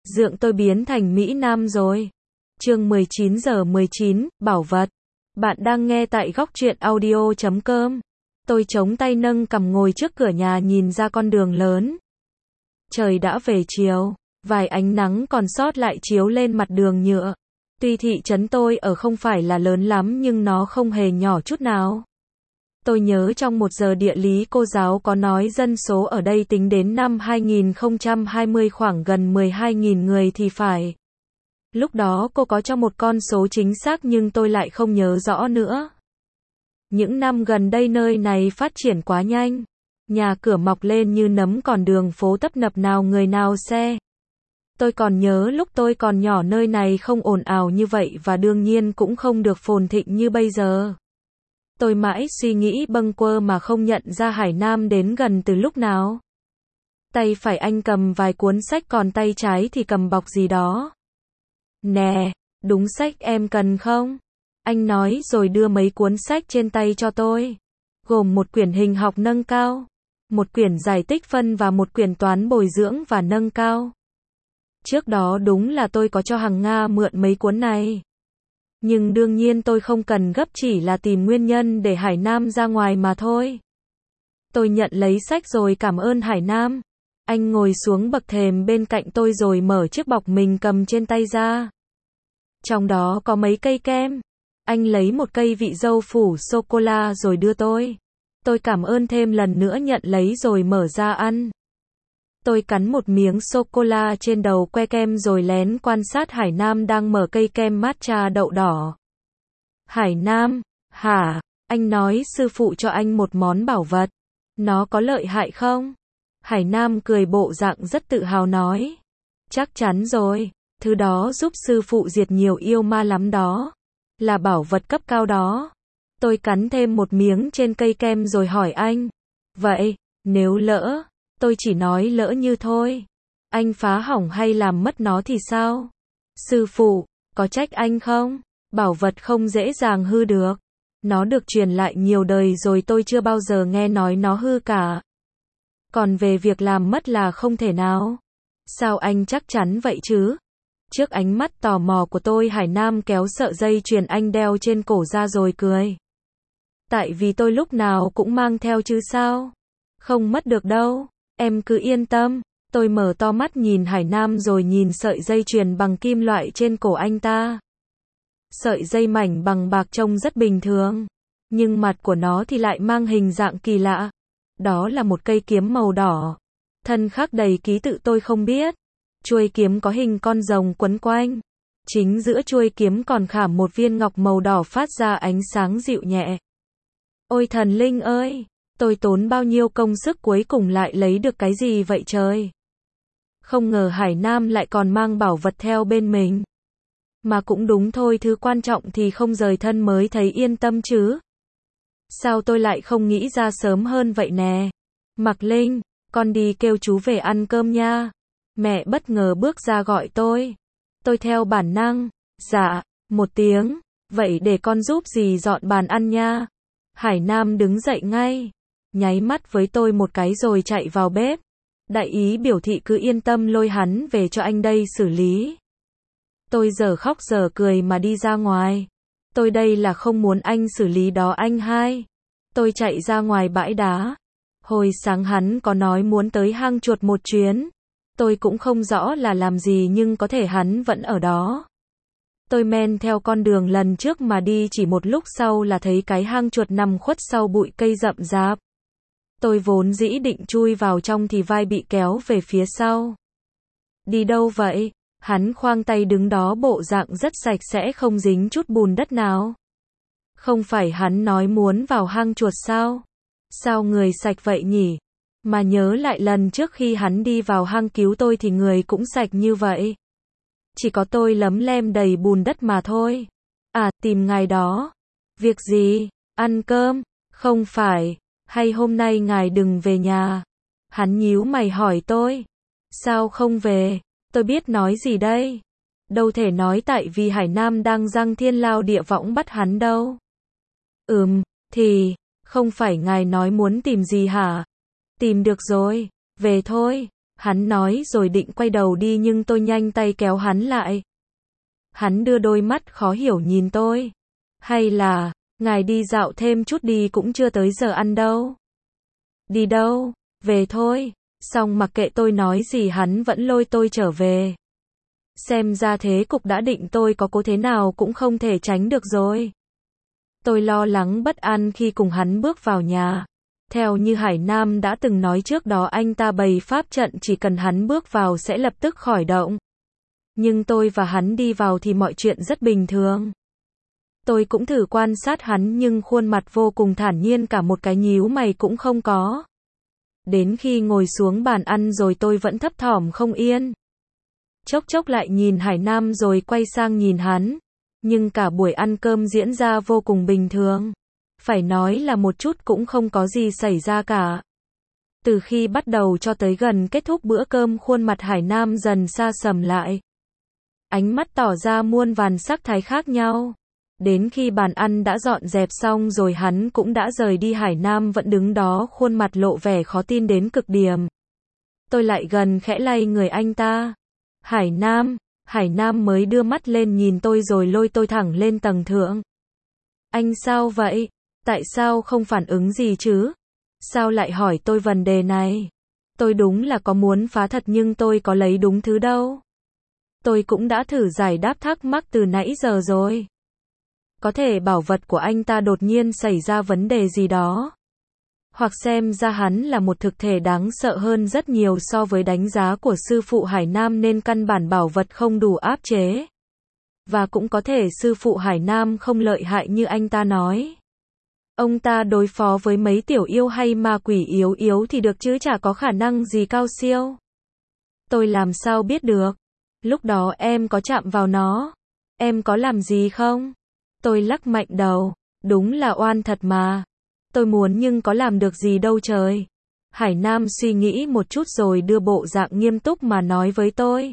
Dượng tôi biến thành Mỹ Nam rồi. Chương 19:19, bảo vật. Bạn đang nghe tại góc truyện audio.com. Tôi chống tay nâng cằm ngồi trước cửa nhà nhìn ra con đường lớn. Trời đã về chiều, vài ánh nắng còn sót lại chiếu lên mặt đường nhựa. Tuy thị trấn tôi ở không phải là lớn lắm nhưng nó không hề nhỏ chút nào. Tôi nhớ trong một giờ địa lý cô giáo có nói dân số ở đây tính đến năm 2020 khoảng gần 12.000 người thì phải. Lúc đó cô có cho một con số chính xác nhưng tôi lại không nhớ rõ nữa. Những năm gần đây nơi này phát triển quá nhanh. Nhà cửa mọc lên như nấm còn đường phố tấp nập nào người nào xe. Tôi còn nhớ lúc tôi còn nhỏ nơi này không ồn ào như vậy và đương nhiên cũng không được phồn thịnh như bây giờ. Tôi mãi suy nghĩ bâng quơ mà không nhận ra Hải Nam đến gần từ lúc nào. Tay phải anh cầm vài cuốn sách còn tay trái thì cầm bọc gì đó. Nè, đúng sách em cần không? Anh nói rồi đưa mấy cuốn sách trên tay cho tôi. Gồm một quyển hình học nâng cao, một quyển giải tích phân và một quyển toán bồi dưỡng và nâng cao. Trước đó đúng là tôi có cho Hằng Nga mượn mấy cuốn này. Nhưng đương nhiên tôi không cần gấp, chỉ là tìm nguyên nhân để Hải Nam ra ngoài mà thôi. Tôi nhận lấy sách rồi cảm ơn Hải Nam. Anh ngồi xuống bậc thềm bên cạnh tôi rồi mở chiếc bọc mình cầm trên tay ra. Trong đó có mấy cây kem. Anh lấy một cây vị dâu phủ sô-cô-la rồi đưa tôi. Tôi cảm ơn thêm lần nữa nhận lấy rồi mở ra ăn. Tôi cắn một miếng sô-cô-la trên đầu que kem rồi lén quan sát Hải Nam đang mở cây kem matcha đậu đỏ. Hải Nam, hả? Anh nói sư phụ cho anh một món bảo vật. Nó có lợi hại không? Hải Nam cười bộ dạng rất tự hào nói. Chắc chắn rồi, thứ đó giúp sư phụ diệt nhiều yêu ma lắm đó. Là bảo vật cấp cao đó. Tôi cắn thêm một miếng trên cây kem rồi hỏi anh. Vậy, nếu lỡ, tôi chỉ nói lỡ như thôi. Anh phá hỏng hay làm mất nó thì sao? Sư phụ, có trách anh không? Bảo vật không dễ dàng hư được. Nó được truyền lại nhiều đời rồi tôi chưa bao giờ nghe nói nó hư cả. Còn về việc làm mất là không thể nào. Sao anh chắc chắn vậy chứ? Trước ánh mắt tò mò của tôi, Hải Nam kéo sợi dây chuyền anh đeo trên cổ ra rồi cười. Tại vì tôi lúc nào cũng mang theo chứ sao? Không mất được đâu, em cứ yên tâm. Tôi mở to mắt nhìn Hải Nam rồi nhìn sợi dây chuyền bằng kim loại trên cổ anh ta. Sợi dây mảnh bằng bạc trông rất bình thường, nhưng mặt của nó thì lại mang hình dạng kỳ lạ. Đó là một cây kiếm màu đỏ. Thân khắc đầy ký tự tôi không biết. Chuôi kiếm có hình con rồng quấn quanh. Chính giữa chuôi kiếm còn khảm một viên ngọc màu đỏ phát ra ánh sáng dịu nhẹ. Ôi thần linh ơi! Tôi tốn bao nhiêu công sức cuối cùng lại lấy được cái gì vậy trời? Không ngờ Hải Nam lại còn mang bảo vật theo bên mình. Mà cũng đúng thôi, thứ quan trọng thì không rời thân mới thấy yên tâm chứ. Sao tôi lại không nghĩ ra sớm hơn vậy nè? Mạc Linh, con đi kêu chú về ăn cơm nha. Mẹ bất ngờ bước ra gọi tôi. Tôi theo bản năng, dạ, một tiếng, vậy để con giúp dì dọn bàn ăn nha. Hải Nam đứng dậy ngay, nháy mắt với tôi một cái rồi chạy vào bếp. Đại ý biểu thị cứ yên tâm lôi hắn về cho anh đây xử lý. Tôi giờ khóc giờ cười mà đi ra ngoài. Tôi đây là không muốn anh xử lý đó anh hai. Tôi chạy ra ngoài bãi đá. Hồi sáng hắn có nói muốn tới hang chuột một chuyến. Tôi cũng không rõ là làm gì nhưng có thể hắn vẫn ở đó. Tôi men theo con đường lần trước mà đi, chỉ một lúc sau là thấy cái hang chuột nằm khuất sau bụi cây rậm rạp. Tôi vốn dĩ định chui vào trong thì vai bị kéo về phía sau. Đi đâu vậy? Hắn khoang tay đứng đó bộ dạng rất sạch sẽ không dính chút bùn đất nào. Không phải hắn nói muốn vào hang chuột sao? Sao người sạch vậy nhỉ? Mà nhớ lại lần trước khi hắn đi vào hang cứu tôi thì người cũng sạch như vậy. Chỉ có tôi lấm lem đầy bùn đất mà thôi. À, tìm ngài đó. Việc gì? Ăn cơm? Không phải. Hay hôm nay ngài đừng về nhà? Hắn nhíu mày hỏi tôi. Sao không về? Tôi biết nói gì đây? Đâu thể nói tại vì Hải Nam đang giang thiên lao địa võng bắt hắn đâu. Thì, không phải ngài nói muốn tìm gì hả? Tìm được rồi, về thôi. Hắn nói rồi định quay đầu đi nhưng tôi nhanh tay kéo hắn lại. Hắn đưa đôi mắt khó hiểu nhìn tôi. Hay là, ngài đi dạo thêm chút đi, cũng chưa tới giờ ăn đâu. Đi đâu? Về thôi. Xong mặc kệ tôi nói gì hắn vẫn lôi tôi trở về. Xem ra thế cục đã định, tôi có cố thế nào cũng không thể tránh được rồi. Tôi lo lắng bất an khi cùng hắn bước vào nhà. Theo như Hải Nam đã từng nói trước đó, anh ta bày pháp trận chỉ cần hắn bước vào sẽ lập tức khởi động. Nhưng tôi và hắn đi vào thì mọi chuyện rất bình thường. Tôi cũng thử quan sát hắn nhưng khuôn mặt vô cùng thản nhiên, cả một cái nhíu mày cũng không có. Đến khi ngồi xuống bàn ăn rồi tôi vẫn thấp thỏm không yên. Chốc chốc lại nhìn Hải Nam rồi quay sang nhìn hắn. Nhưng cả buổi ăn cơm diễn ra vô cùng bình thường. Phải nói là một chút cũng không có gì xảy ra cả. Từ khi bắt đầu cho tới gần kết thúc bữa cơm, khuôn mặt Hải Nam dần xa sầm lại. Ánh mắt tỏ ra muôn vàn sắc thái khác nhau. Đến khi bàn ăn đã dọn dẹp xong rồi hắn cũng đã rời đi, Hải Nam vẫn đứng đó, khuôn mặt lộ vẻ khó tin đến cực điểm. Tôi lại gần khẽ lay người anh ta. Hải Nam mới đưa mắt lên nhìn tôi rồi lôi tôi thẳng lên tầng thượng. Anh sao vậy? Tại sao không phản ứng gì chứ? Sao lại hỏi tôi vấn đề này? Tôi đúng là có muốn phá thật nhưng tôi có lấy đúng thứ đâu. Tôi cũng đã thử giải đáp thắc mắc từ nãy giờ rồi. Có thể bảo vật của anh ta đột nhiên xảy ra vấn đề gì đó. Hoặc xem ra hắn là một thực thể đáng sợ hơn rất nhiều so với đánh giá của sư phụ Hải Nam nên căn bản bảo vật không đủ áp chế. Và cũng có thể sư phụ Hải Nam không lợi hại như anh ta nói. Ông ta đối phó với mấy tiểu yêu hay ma quỷ yếu yếu thì được chứ chả có khả năng gì cao siêu. Tôi làm sao biết được? Lúc đó em có chạm vào nó? Em có làm gì không? Tôi lắc mạnh đầu. Đúng là oan thật mà. Tôi muốn nhưng có làm được gì đâu trời. Hải Nam suy nghĩ một chút rồi đưa bộ dạng nghiêm túc mà nói với tôi.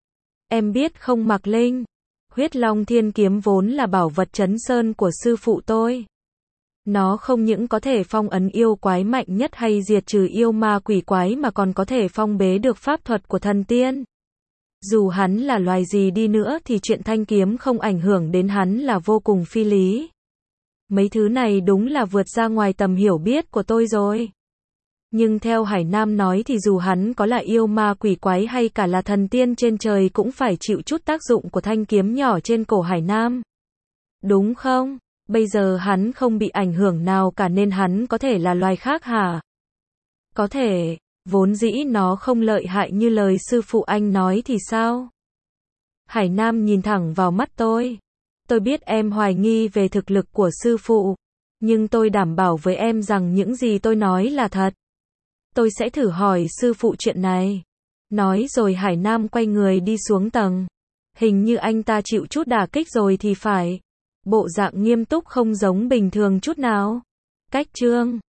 Em biết không Mạc Linh? Huyết Long Thiên Kiếm vốn là bảo vật trấn sơn của sư phụ tôi. Nó không những có thể phong ấn yêu quái mạnh nhất hay diệt trừ yêu ma quỷ quái mà còn có thể phong bế được pháp thuật của thần tiên. Dù hắn là loài gì đi nữa thì chuyện thanh kiếm không ảnh hưởng đến hắn là vô cùng phi lý. Mấy thứ này đúng là vượt ra ngoài tầm hiểu biết của tôi rồi. Nhưng theo Hải Nam nói thì dù hắn có là yêu ma quỷ quái hay cả là thần tiên trên trời cũng phải chịu chút tác dụng của thanh kiếm nhỏ trên cổ Hải Nam. Đúng không? Bây giờ hắn không bị ảnh hưởng nào cả nên hắn có thể là loài khác hả? Có thể, vốn dĩ nó không lợi hại như lời sư phụ anh nói thì sao? Hải Nam nhìn thẳng vào mắt tôi. Tôi biết em hoài nghi về thực lực của sư phụ, nhưng tôi đảm bảo với em rằng những gì tôi nói là thật. Tôi sẽ thử hỏi sư phụ chuyện này. Nói rồi Hải Nam quay người đi xuống tầng. Hình như anh ta chịu chút đả kích rồi thì phải. Bộ dạng nghiêm túc không giống bình thường chút nào. Cách chương